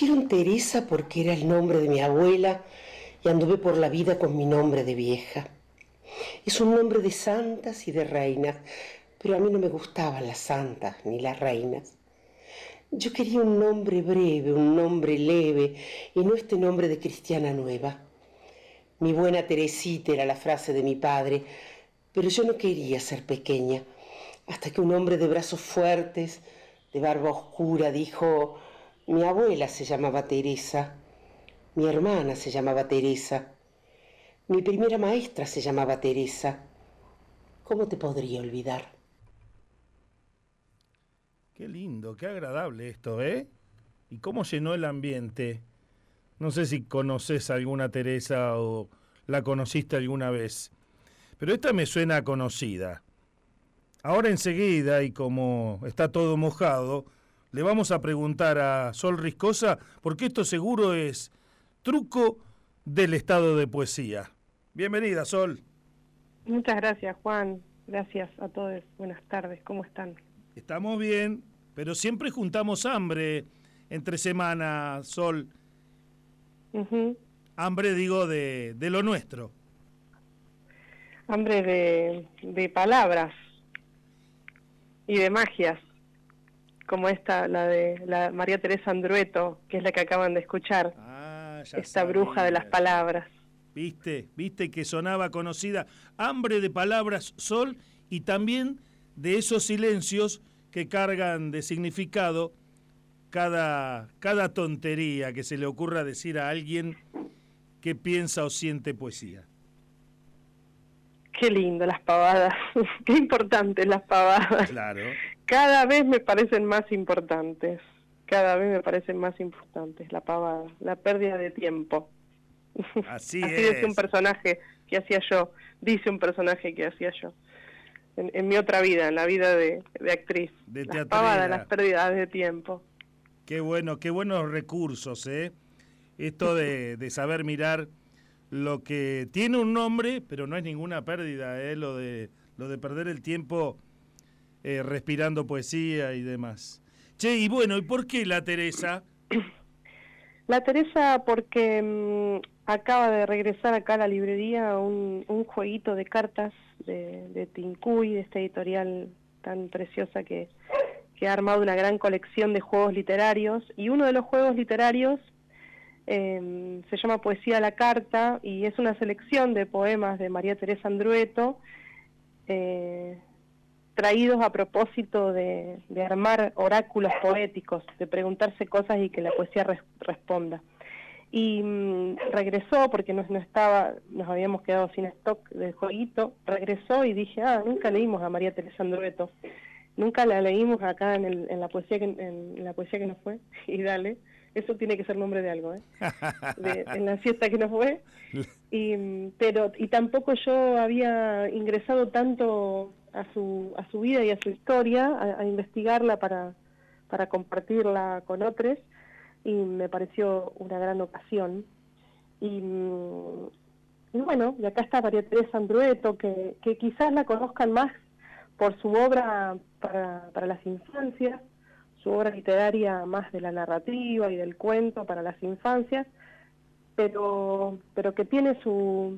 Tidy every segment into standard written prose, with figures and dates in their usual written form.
pusieron Teresa porque era el nombre de mi abuela y anduve por la vida con mi nombre de vieja. Es un nombre de santas y de reinas, pero a mí no me gustaban las santas ni las reinas. Yo quería un nombre breve, un nombre leve, y no este nombre de cristiana nueva. Mi buena Teresita era la frase de mi padre, pero yo no quería ser pequeña, hasta que un hombre de brazos fuertes, de barba oscura, dijo: mi abuela se llamaba Teresa, mi hermana se llamaba Teresa, mi primera maestra se llamaba Teresa. ¿Cómo te podría olvidar? Qué lindo, qué agradable esto, ¿eh? ¿Y cómo llenó el ambiente? No sé si conoces a alguna Teresa o la conociste alguna vez, pero esta me suena conocida. Ahora enseguida, y como está todo mojado, le vamos a preguntar a Sol Riscosa, porque esto seguro es truco del estado de poesía. Bienvenida, Sol. Muchas gracias, Juan. Gracias a todos. Buenas tardes. ¿Cómo están? Estamos bien, pero siempre juntamos hambre entre semana, Sol. Uh-huh. Hambre, digo, de lo nuestro. Hambre de palabras y de magias, como esta, la de la María Teresa Andrueto, que es la que acaban de escuchar. Esta sabía, bruja de las palabras. ¿Viste que sonaba conocida? Hambre de palabras, Sol, y también de esos silencios que cargan de significado cada tontería que se le ocurra decir a alguien que piensa o siente poesía. Qué lindo las pavadas, qué importantes las pavadas. Claro. Cada vez me parecen más importantes, la pavada, la pérdida de tiempo. Así dice un personaje que hacía yo, en mi otra vida, en la vida de actriz. De las pavadas, las pérdidas de tiempo. Qué buenos recursos, ¿eh? Esto de saber mirar lo que tiene un nombre, pero no es ninguna pérdida, lo de perder el tiempo respirando poesía y demás. Che, y bueno, ¿y por qué la Teresa? La Teresa porque acaba de regresar acá a la librería un jueguito de cartas de Tincuy, de esta editorial tan preciosa que ha armado una gran colección de juegos literarios, y uno de los juegos literarios se llama Poesía a la Carta, y es una selección de poemas de María Teresa Andrueto, traídos a propósito de armar oráculos poéticos, de preguntarse cosas y que la poesía responda. Y regresó, porque nos habíamos quedado sin stock del jueguito, regresó y dije, nunca leímos a María Teresa Andrueto, nunca la leímos acá en la poesía que nos fue, y dale, eso tiene que ser nombre de algo, en la fiesta que nos fue, y tampoco yo había ingresado tanto a su vida y a su historia, a investigarla para compartirla con otros, y me pareció una gran ocasión. Y bueno, y acá está María Teresa Andrueto, que quizás la conozcan más por su obra para las infancias, su obra literaria más de la narrativa y del cuento para las infancias, pero que tiene su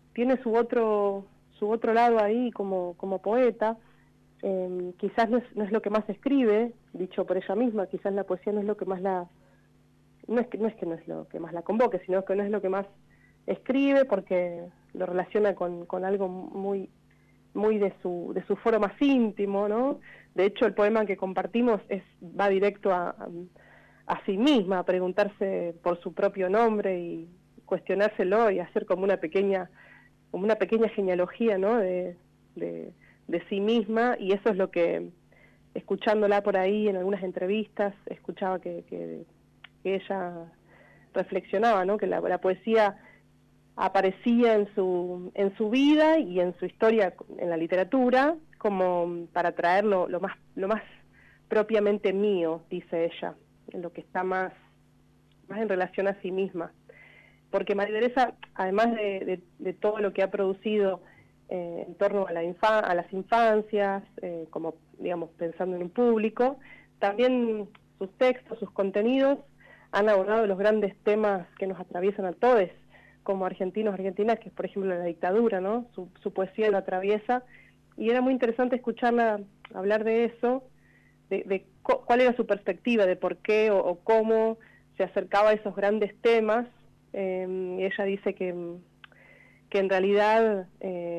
otro lado ahí como poeta. Quizás no es lo que más escribe, dicho por ella misma, quizás la poesía no es lo que más no es que no es lo que más la convoque, sino que no es lo que más escribe, porque lo relaciona con algo muy de su foro más íntimo, ¿no? De hecho, el poema que compartimos va directo a sí misma, a preguntarse por su propio nombre y cuestionárselo y hacer como una pequeña genealogía, ¿no? de sí misma, y eso es lo que, escuchándola por ahí en algunas entrevistas, escuchaba que ella reflexionaba, ¿no? Que la poesía aparecía en su vida y en su historia en la literatura, como para traer lo más propiamente mío, dice ella, en lo que está más en relación a sí misma. Porque María Teresa, además de todo lo que ha producido en torno a las infancias, como digamos pensando en un público, también sus textos, sus contenidos han abordado los grandes temas que nos atraviesan a todos, como argentinos, argentinas, que es por ejemplo la dictadura, ¿no? Su poesía lo atraviesa, y era muy interesante escucharla hablar de eso, de cuál era su perspectiva, de por qué o cómo se acercaba a esos grandes temas. Y ella dice que en realidad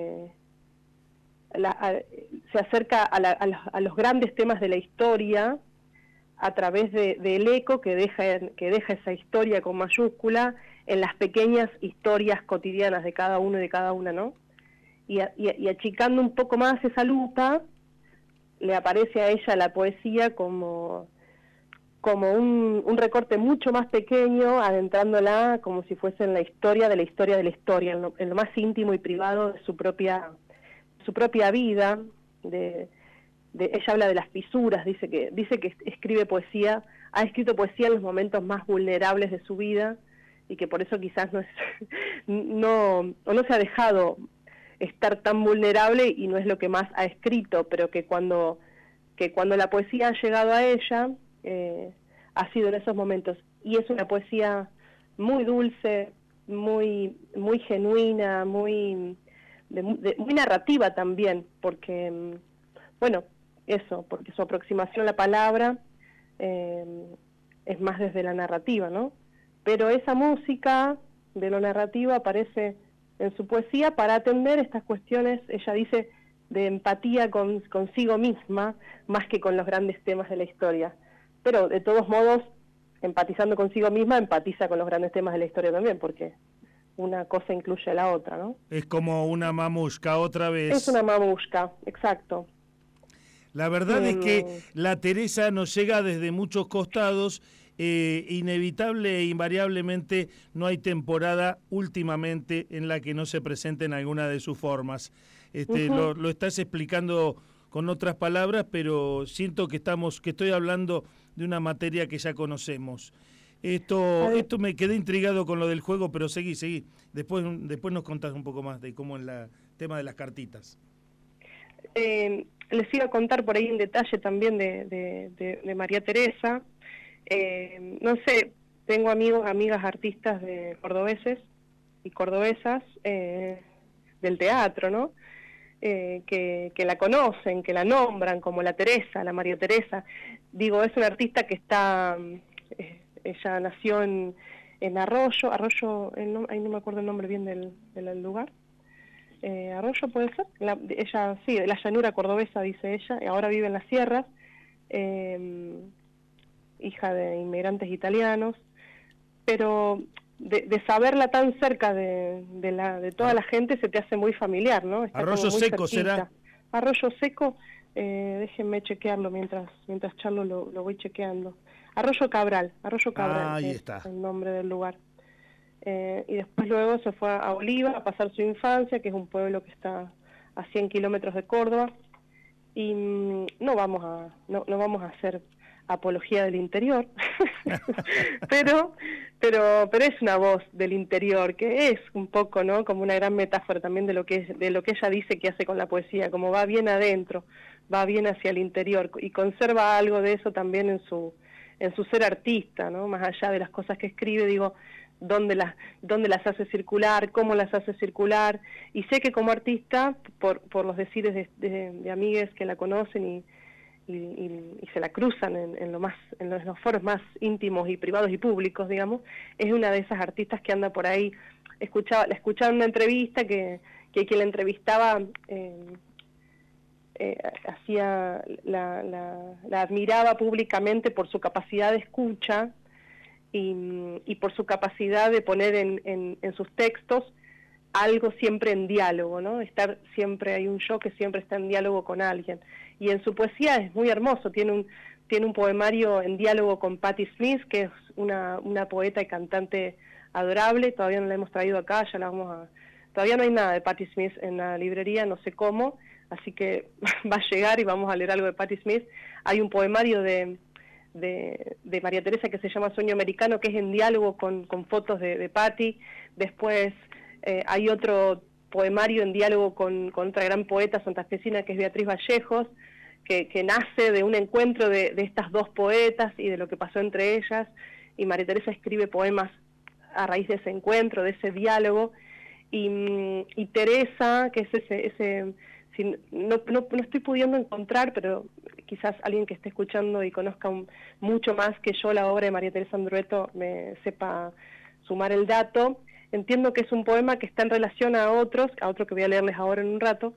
se acerca a los grandes temas de la historia a través del eco que deja esa historia con mayúscula en las pequeñas historias cotidianas de cada uno y de cada una, ¿no? Y achicando un poco más esa lupa, le aparece a ella la poesía como un recorte mucho más pequeño, adentrándola como si fuese en la historia de la historia de la historia, en lo más íntimo y privado de su propia vida. Ella habla de las fisuras, dice que escribe poesía, ha escrito poesía en los momentos más vulnerables de su vida, y que por eso quizás no se ha dejado estar tan vulnerable y no es lo que más ha escrito, pero que cuando la poesía ha llegado a ella, ha sido en esos momentos. Y es una poesía muy dulce, muy genuina, muy narrativa también, porque, bueno, porque su aproximación a la palabra es más desde la narrativa, ¿no? Pero esa música de lo narrativo aparece en su poesía para atender estas cuestiones, ella dice, de empatía consigo misma, más que con los grandes temas de la historia. Pero, de todos modos, empatizando consigo misma, empatiza con los grandes temas de la historia también, porque una cosa incluye a la otra, ¿no? Es como una mamushka otra vez. Es una mamushka, exacto. La verdad es que la Teresa nos llega desde muchos costados. Inevitable e invariablemente no hay temporada últimamente en la que no se presenten alguna de sus formas. Lo estás explicando con otras palabras, pero siento que estoy hablando de una materia que ya conocemos. Esto me quedé intrigado con lo del juego, pero seguí. Después nos contás un poco más de cómo es el tema de las cartitas. Les iba a contar por ahí en detalle también de María Teresa. No sé, tengo amigas artistas cordobeses y cordobesas del teatro, ¿no? Que la conocen, que la nombran como la Teresa, la María Teresa. Digo, es una artista que ella nació en Arroyo, ahí no me acuerdo el nombre bien del lugar. Arroyo puede ser, ella sí, de la llanura cordobesa, dice ella, y ahora vive en las sierras. Hija de inmigrantes italianos, pero de saberla tan cerca de toda la gente se te hace muy familiar, ¿no? Está Arroyo Seco cerquita. ¿Será? Arroyo Seco, déjenme chequearlo mientras charlo, lo voy chequeando. Arroyo Cabral, ahí es está el nombre del lugar. Y después luego se fue a Oliva a pasar su infancia, que es un pueblo que está a 100 kilómetros de Córdoba, y no vamos a hacer apología del interior, pero es una voz del interior que es un poco, ¿no? Como una gran metáfora también de lo que ella dice que hace con la poesía, como va bien adentro, va bien hacia el interior y conserva algo de eso también en su ser artista, ¿no? Más allá de las cosas que escribe, digo, dónde las hace circular, cómo las hace circular, y sé que como artista, por los decires de amigues que la conocen y se la cruzan en los foros más íntimos y privados y públicos, digamos, es una de esas artistas que anda por ahí. La escuchaba en una entrevista que quien la entrevistaba la admiraba públicamente por su capacidad de escucha y por su capacidad de poner en sus textos algo siempre en diálogo, ¿no? Hay un yo que siempre está en diálogo con alguien. Y en su poesía es muy hermoso, tiene un poemario en diálogo con Patti Smith, que es una poeta y cantante adorable, todavía no la hemos traído acá, todavía no hay nada de Patti Smith en la librería, no sé cómo, así que va a llegar y vamos a leer algo de Patti Smith. Hay un poemario de María Teresa que se llama Sueño Americano, que es en diálogo con fotos de Patti. Después hay otro poemario en diálogo con otra gran poeta santafesina que es Beatriz Vallejos, que nace de un encuentro de estas dos poetas y de lo que pasó entre ellas, y María Teresa escribe poemas a raíz de ese encuentro, de ese diálogo, y Teresa, que es ese si no estoy pudiendo encontrar, pero quizás alguien que esté escuchando y conozca mucho más que yo la obra de María Teresa Andrueto me sepa sumar el dato. Entiendo que es un poema que está en relación a otro que voy a leerles ahora en un rato,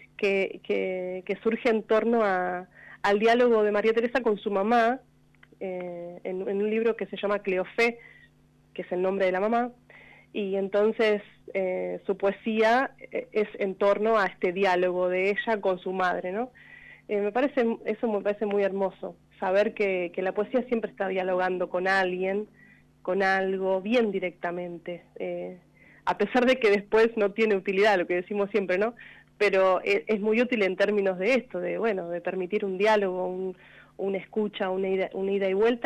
que surge en torno al diálogo de María Teresa con su mamá, en un libro que se llama Cleofé, que es el nombre de la mamá, y entonces su poesía es en torno a este diálogo de ella con su madre, ¿no? Me parece muy hermoso, saber que la poesía siempre está dialogando con alguien, con algo, bien directamente, a pesar de que después no tiene utilidad, lo que decimos siempre, ¿no? Pero es muy útil en términos de esto, de permitir un diálogo, una escucha, una ida y vuelta,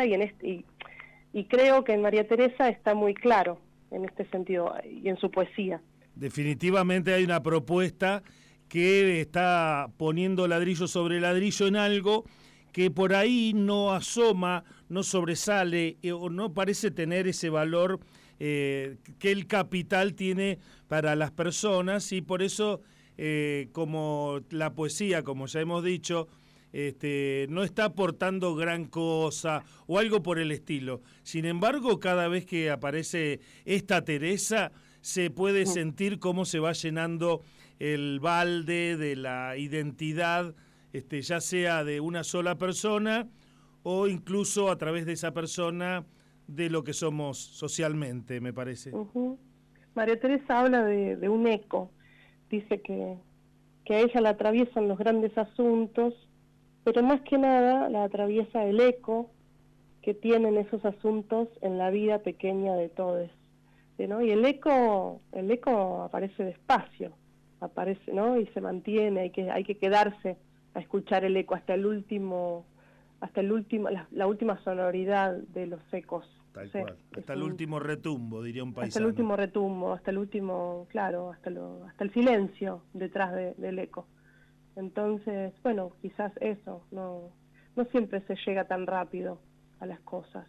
y creo que en María Teresa está muy claro en este sentido y en su poesía. Definitivamente hay una propuesta que está poniendo ladrillo sobre ladrillo en algo que por ahí no asoma, no sobresale o no parece tener ese valor que el capital tiene para las personas, y por eso como la poesía, como ya hemos dicho, no está aportando gran cosa o algo por el estilo. Sin embargo, cada vez que aparece esta Teresa, se puede sentir cómo se va llenando el balde de la identidad, ya sea de una sola persona o incluso a través de esa persona de lo que somos socialmente, me parece. María Teresa habla de un eco, dice que a ella la atraviesan los grandes asuntos, pero más que nada la atraviesa el eco que tienen esos asuntos en la vida pequeña de todos, ¿no? Y el eco aparece despacio, aparece, ¿no? Y se mantiene, hay que quedarse a escuchar el eco hasta la última sonoridad de los ecos. Tal cual, hasta el último retumbo, diría un paisano. Hasta el último retumbo, hasta el silencio detrás del eco. Entonces, bueno, quizás eso, no siempre se llega tan rápido a las cosas.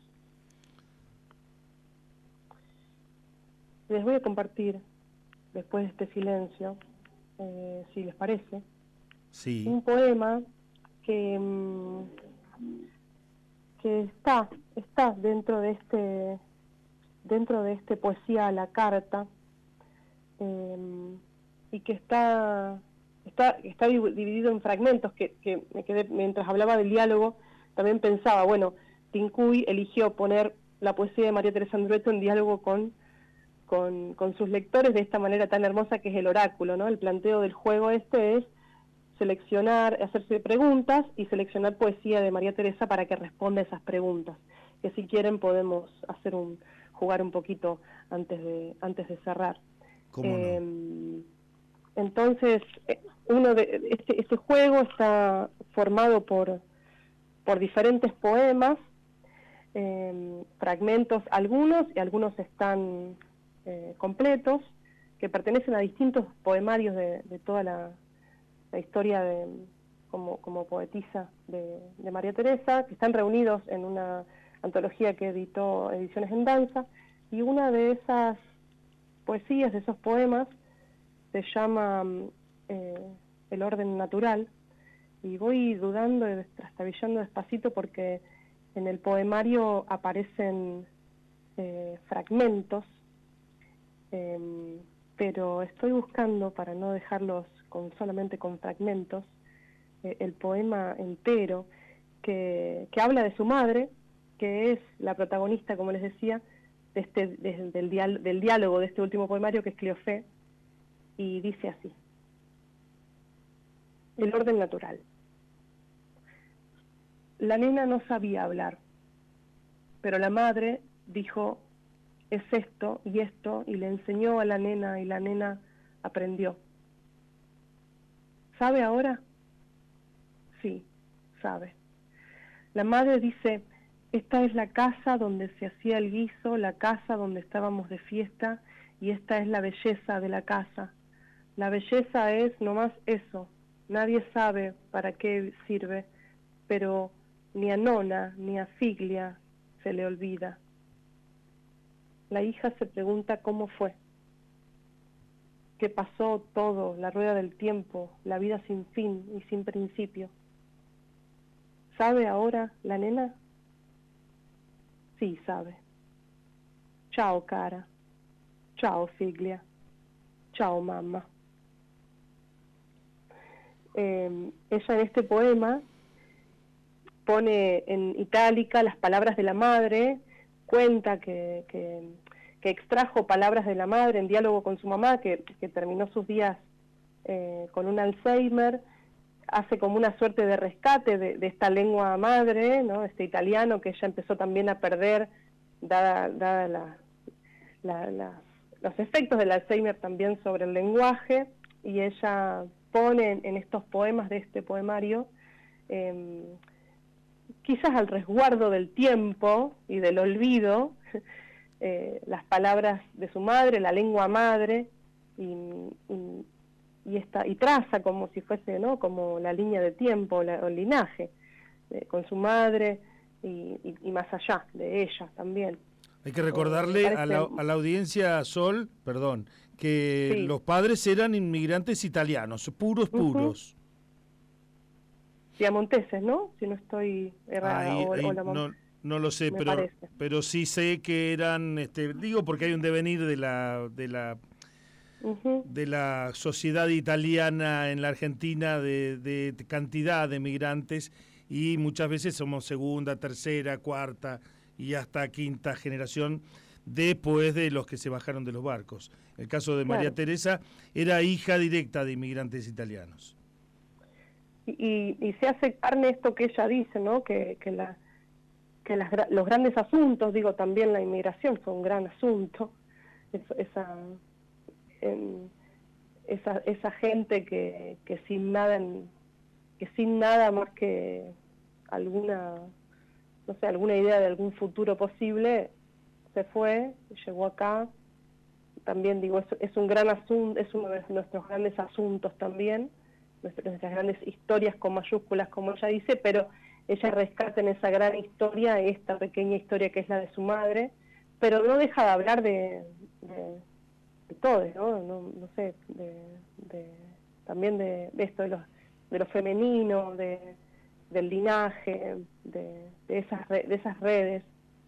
Les voy a compartir, después de este silencio, si les parece, sí, un poema que está dentro de este poesía a la carta, y que está dividido en fragmentos, que me quedé, mientras hablaba del diálogo, también pensaba, bueno, Tincuy eligió poner la poesía de María Teresa Andrueto en diálogo con sus lectores de esta manera tan hermosa que es el oráculo, ¿no? El planteo del juego es seleccionar, hacerse preguntas y seleccionar poesía de María Teresa para que responda esas preguntas, que si quieren podemos jugar un poquito antes de cerrar. ¿Cómo no? Entonces, este juego está formado por diferentes poemas, fragmentos algunos, y algunos están completos, que pertenecen a distintos poemarios de toda la historia como poetisa de María Teresa, que están reunidos en una antología que editó Ediciones en Danza, y una de esas poesías, de esos poemas, se llama El orden natural, y voy dudando, trastabillando despacito, porque en el poemario aparecen fragmentos, pero estoy buscando, para no dejarlos solamente con fragmentos, el poema entero, que habla de su madre, que es la protagonista, como les decía, del diálogo de este último poemario, que es Cleofé, y dice así: El orden natural. La nena no sabía hablar, pero la madre dijo: es esto, y le enseñó a la nena, y la nena aprendió. ¿Sabe ahora? Sí, sabe. La madre dice: esta es la casa donde se hacía el guiso, la casa donde estábamos de fiesta, y esta es la belleza de la casa. La belleza es nomás eso, nadie sabe para qué sirve, pero ni a Nona ni a Figlia se le olvida. la hija se pregunta cómo fue, qué pasó todo, la rueda del tiempo, la vida sin fin y sin principio. ¿Sabe ahora la nena? Sí, sabe. Chao, cara. Chao, figlia. Chao, mamá. Ella en este poema pone en itálica las palabras de la madre, cuenta que extrajo palabras de la madre en diálogo con su mamá, que terminó sus días con un Alzheimer, hace como una suerte de rescate de esta lengua madre, ¿no? Este italiano que ella empezó también a perder, dada los efectos del Alzheimer también sobre el lenguaje, y ella pone en estos poemas de este poemario, quizás al resguardo del tiempo y del olvido, las palabras de su madre, la lengua madre, y traza como si fuese, ¿no?, como la línea de tiempo, el linaje, con su madre y más allá de ella también. Hay que recordarle a la audiencia, Sol, perdón, que sí, los padres eran inmigrantes italianos, puros. Piamonteses, ¿no? Si no estoy errada. No lo sé, pero sí sé que eran, digo porque hay un devenir de la sociedad italiana en la Argentina de cantidad de migrantes, y muchas veces somos segunda, tercera, cuarta y hasta quinta generación después de los que se bajaron de los barcos. El caso de María Teresa era hija directa de inmigrantes italianos. Y se hace carne esto que ella dice, ¿no? Que los grandes asuntos, digo, también la inmigración fue un gran asunto, esa gente que sin nada más que alguna idea de algún futuro posible, se fue, llegó acá. También digo, es un gran asunto, es uno de nuestros grandes asuntos también, nuestras grandes historias con mayúsculas, como ella dice, pero ella rescata en esa gran historia esta pequeña historia que es la de su madre, pero no deja de hablar de todo, no sé, también de esto, de lo femenino, del linaje, de esas redes.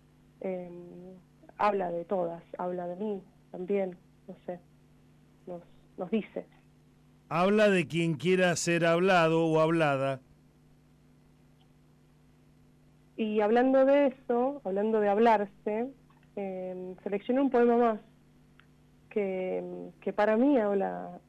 Habla de todas, habla de mí también, no sé, nos dice. Habla de quien quiera ser hablado o hablada. Y hablando de eso, hablando de hablarse, seleccioné un poema más que para mí habla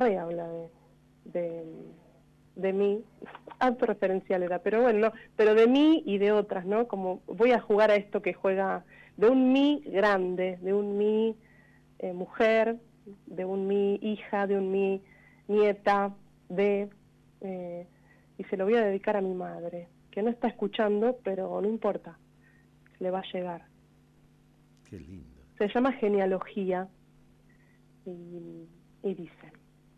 de mí, autorreferencial era, pero bueno, pero de mí y de otras, ¿no? Como voy a jugar a esto que juega de un mí grande, de un mí mujer, de un mí hija, de un mí nieta, y se lo voy a dedicar a mi madre, que no está escuchando, pero no importa, le va a llegar. Qué lindo. Se llama Genealogía y dice: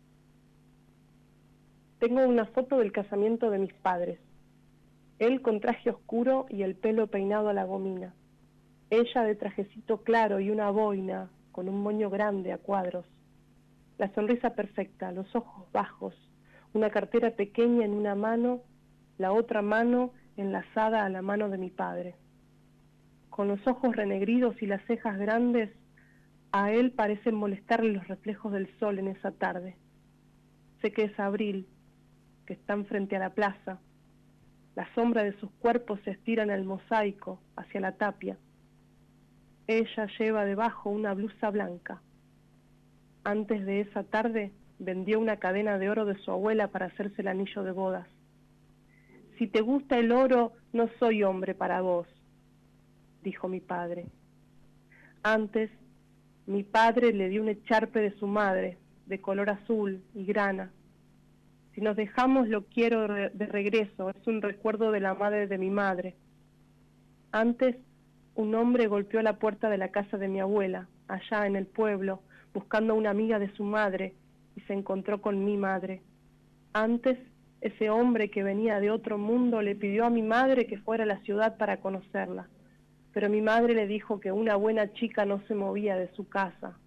tengo una foto del casamiento de mis padres, él con traje oscuro y el pelo peinado a la gomina, ella de trajecito claro y una boina con un moño grande a cuadros, la sonrisa perfecta, los ojos bajos, una cartera pequeña en una mano, la otra mano enlazada a la mano de mi padre. Con los ojos renegridos y las cejas grandes, a él parecen molestarle los reflejos del sol en esa tarde. Sé que es abril, que están frente a la plaza. La sombra de sus cuerpos se estiran al mosaico, hacia la tapia. Ella lleva debajo una blusa blanca. Antes de esa tarde vendió una cadena de oro de su abuela para hacerse el anillo de bodas. Si te gusta el oro, no soy hombre para vos, dijo mi padre. Antes, mi padre le dio un echarpe de su madre, de color azul y grana. Si nos dejamos lo quiero de regreso, es un recuerdo de la madre de mi madre. Antes, un hombre golpeó la puerta de la casa de mi abuela, allá en el pueblo, buscando a una amiga de su madre, y se encontró con mi madre. Antes, ese hombre que venía de otro mundo le pidió a mi madre que fuera a la ciudad para conocerla. pero mi madre le dijo que una buena chica no se movía de su casa.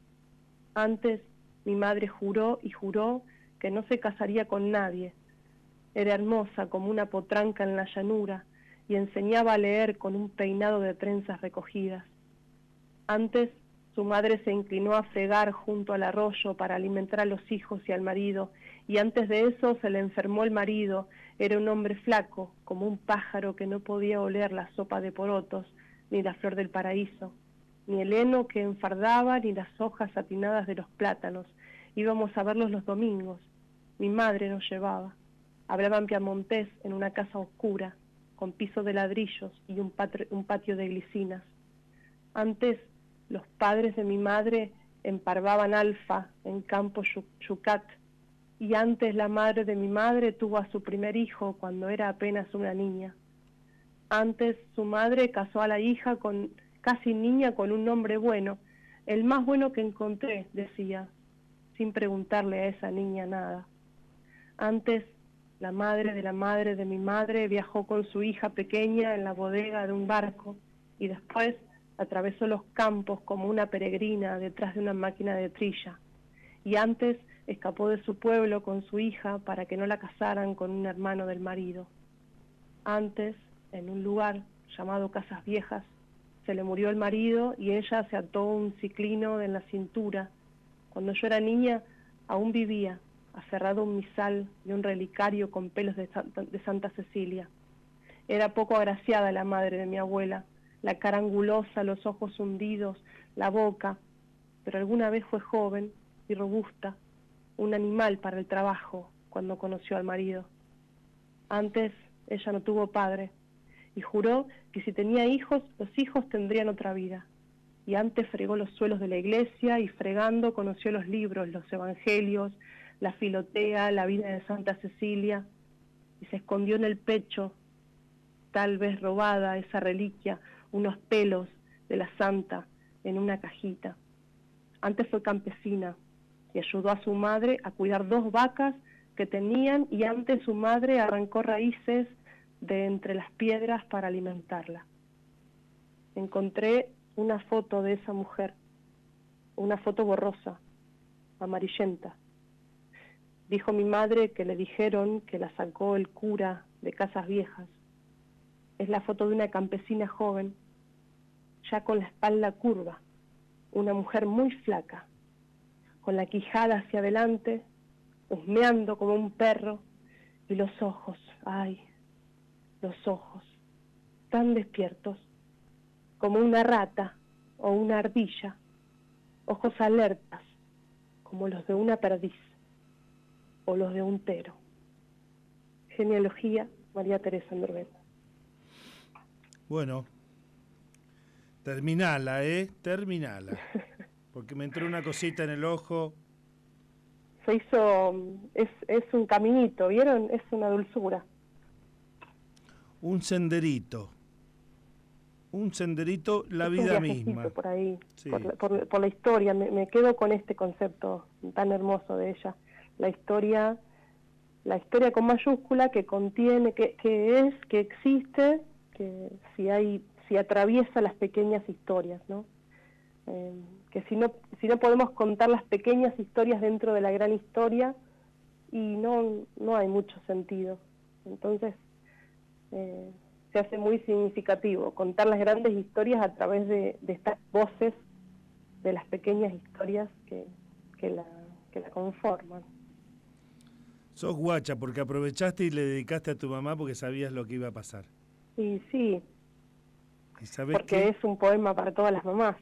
Antes, mi madre juró y juró que no se casaría con nadie. Era hermosa como una potranca en la llanura y enseñaba a leer con un peinado de trenzas recogidas. Antes, su madre se inclinó a fregar junto al arroyo para alimentar a los hijos y al marido, y antes de eso se le enfermó el marido. Era un hombre flaco, como un pájaro que no podía oler la sopa de porotos, ni la flor del paraíso, ni el heno que enfardaba, ni las hojas satinadas de los plátanos. Íbamos a verlos los domingos. Mi madre nos llevaba. Hablaban piamontés en una casa oscura, con piso de ladrillos y un patio de glicinas. Antes, los padres de mi madre emparvaban alfa en campo yucat, y antes la madre de mi madre tuvo a su primer hijo cuando era apenas una niña. Antes su madre casó a la hija casi niña con un nombre bueno, el más bueno que encontré, decía, sin preguntarle a esa niña nada. Antes la madre de mi madre viajó con su hija pequeña en la bodega de un barco y después atravesó los campos como una peregrina detrás de una máquina de trilla. Y antes escapó de su pueblo con su hija para que no la casaran con un hermano del marido. Antes, en un lugar llamado Casas Viejas, se le murió el marido y ella se ató un ciclino en la cintura. Cuando yo era niña, aún vivía, aferrado a un misal y un relicario con pelos de Santa Cecilia. Era poco agraciada la madre de mi abuela, la cara angulosa, los ojos hundidos, la boca, pero alguna vez fue joven y robusta, un animal para el trabajo cuando conoció al marido. Antes ella no tuvo padre y juró que si tenía hijos, los hijos tendrían otra vida. Y antes fregó los suelos de la iglesia y fregando conoció los libros, los evangelios, la Filotea, la vida de Santa Cecilia, y se escondió en el pecho, tal vez robada esa reliquia, unos pelos de la santa en una cajita. Antes fue campesina y ayudó a su madre a cuidar 2 vacas que tenían, y antes su madre arrancó raíces de entre las piedras para alimentarla. Encontré una foto de esa mujer, una foto borrosa, amarillenta. Dijo mi madre que le dijeron que la sacó el cura de Casas Viejas. Es la foto de una campesina joven, ya con la espalda curva, una mujer muy flaca, con la quijada hacia adelante, husmeando como un perro, y los ojos, ay, los ojos, tan despiertos, como una rata o una ardilla, ojos alertas, como los de una perdiz o los de un tero. Genealogía, María Teresa Andorbet. Bueno, terminala, terminala, porque me entró una cosita en el ojo. Se hizo, es un caminito, ¿vieron? Es una dulzura. Un senderito, la vida misma. Por ahí, sí. por la historia, me quedo con este concepto tan hermoso de ella. La historia con mayúscula que contiene, que existe, que si atraviesa las pequeñas historias, ¿no? Que si no podemos contar las pequeñas historias dentro de la gran historia, y no hay mucho sentido. Entonces se hace muy significativo contar las grandes historias a través de estas voces de las pequeñas historias que la conforman. Sos guacha porque aprovechaste y le dedicaste a tu mamá porque sabías lo que iba a pasar. Y sí, ¿Y sabés porque qué? es un poema para todas las mamás.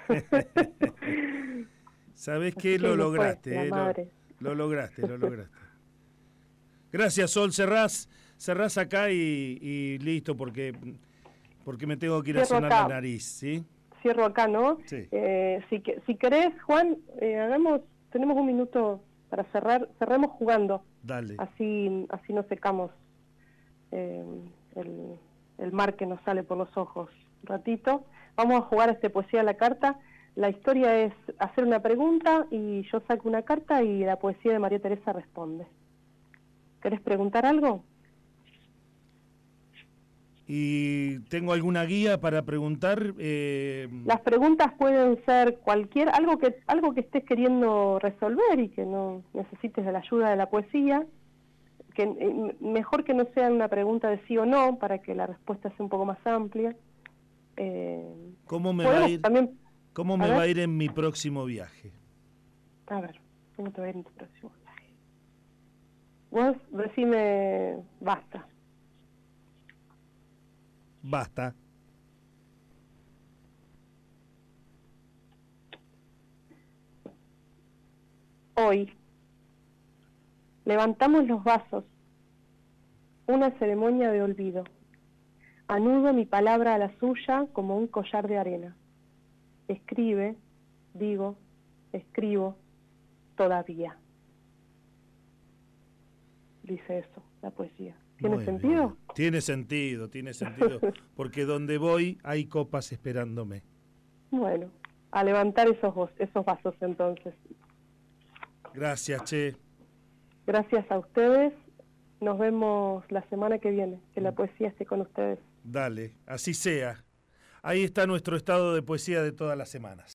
¿Sabés qué? Lo lograste, lo lograste. Gracias, Sol. Cerrás acá y listo, porque me tengo que ir a sonar la nariz, ¿sí? Cierro acá, ¿no? Sí. Si querés, Juan, tenemos un minuto para cerrar. Cerremos jugando. Dale. Así no secamos el mar que nos sale por los ojos. Un ratito. Vamos a jugar poesía a la carta. La historia es hacer una pregunta y yo saco una carta y la poesía de María Teresa responde. ¿Querés preguntar algo? ¿Y tengo alguna guía para preguntar? Las preguntas pueden ser algo que estés queriendo resolver y que no necesites de la ayuda de la poesía, que mejor que no sea una pregunta de sí o no, para que la respuesta sea un poco más amplia. ¿Cómo me va a ir? También, ¿Cómo me va a ir en mi próximo viaje? A ver, ¿cómo te va a ir en tu próximo viaje? Vos decime basta. Basta. Hoy levantamos los vasos, una ceremonia de olvido. Anudo mi palabra a la suya como un collar de arena. Escribe, digo, escribo, todavía. Dice eso, la poesía. ¿Tiene sentido? Bien. Tiene sentido, porque donde voy hay copas esperándome. Bueno, a levantar esos vasos entonces. Gracias, Che. Gracias a ustedes. Nos vemos la semana que viene. Que la poesía esté con ustedes. Dale, así sea. Ahí está nuestro estado de poesía de todas las semanas.